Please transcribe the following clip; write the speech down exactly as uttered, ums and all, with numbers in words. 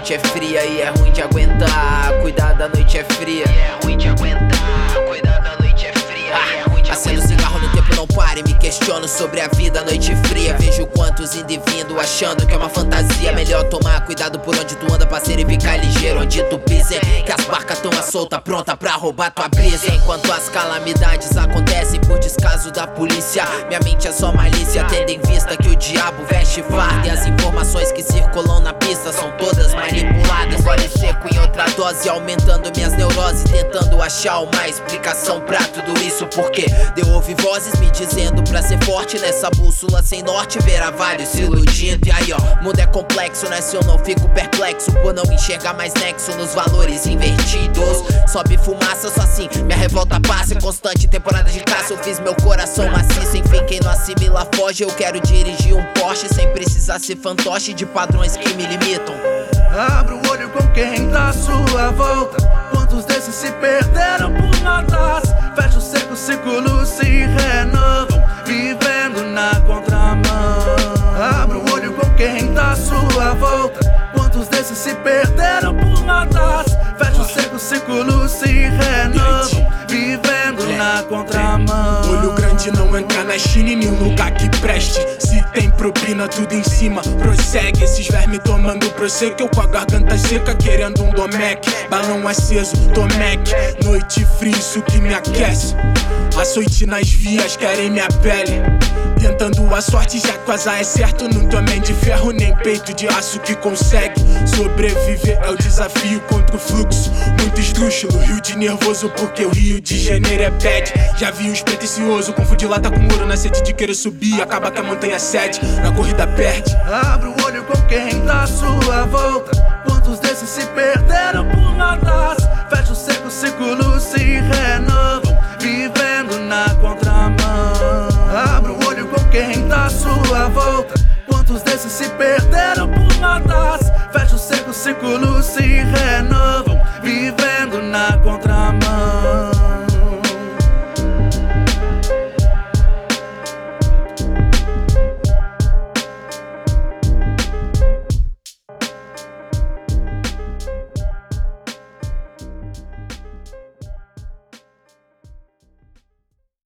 noite é fria e é ruim de aguentar. Cuidado, a noite é fria e é ruim de aguentar. Cuidado, a noite é fria e é ruim de aguentar. Acendo cigarro no tempo não pare, me questiono sobre a vida, noite fria. Vejo quantos indo e vindo, achando que é uma fantasia. Melhor tomar cuidado por onde tu anda, parceiro, e ficar ligeiro onde tu pisa, hein? Que as barcas tão à solta, pronta pra roubar tua brisa. Enquanto as calamidades acontecem por descaso da polícia, minha mente é só malícia, tendo em vista que o diabo veste farda. E as informações que circulam na pista são todas manipuladas. Gole seco em outra dose, aumentando minhas neuroses, tentando achar uma explicação pra tudo isso. Porque deu ouvir vozes me dizendo pra ser forte nessa bússola sem norte, ver a vários se iludindo. E aí ó, mundo é complexo, né? Se eu não fico perplexo por não enxergar mais nexo nos valores invertidos. Sobe fumaça, só assim minha revolta passa. Constante temporada de caça, eu fiz meu coração maciço. Enfim, quem não assimila foge. Eu quero dirigir um Porsche sem precisar ser fantoche de padrões que me limitam. Abra o olho com quem tá à sua volta. Quantos desses se perderam por notas? Fecha o seco, ciclos se renovam, vivendo na contramão. Abra o olho com quem tá à sua volta. Quantos desses se perderam por notas? Fecha o seco, ciclos se renovam, vivendo na contramão. Olho grande não entra na China em nenhum lugar que preste. Se tem propina, tudo em cima, prossegue. Esses vermes tomando prosecco, eu com a garganta seca, querendo um Domec. Balão aceso, Domec. Noite fria, isso que me aquece. Açoite nas vias, querem minha pele. Tentando a sorte, já que o azar é certo. Não tô homem de ferro, nem peito de aço que consegue sobreviver. É o desafio contra o fluxo. Muito esdrúxulo, rio de nervoso, porque o Rio de Janeiro é bad. Já vi uns pretencioso, confundir lata com ouro na sede de querer subir. Acaba que a montanha cede, na corrida perde. Abra o olho com quem tá à sua volta. Quantos desses se perderam por notas? Fecha o seco, ciclos se renovam, vivendo na contramão. Abra o olho com quem tá à sua volta. Quantos desses se perderam por notas? Fecha o seco, ciclos se renovam, vivendo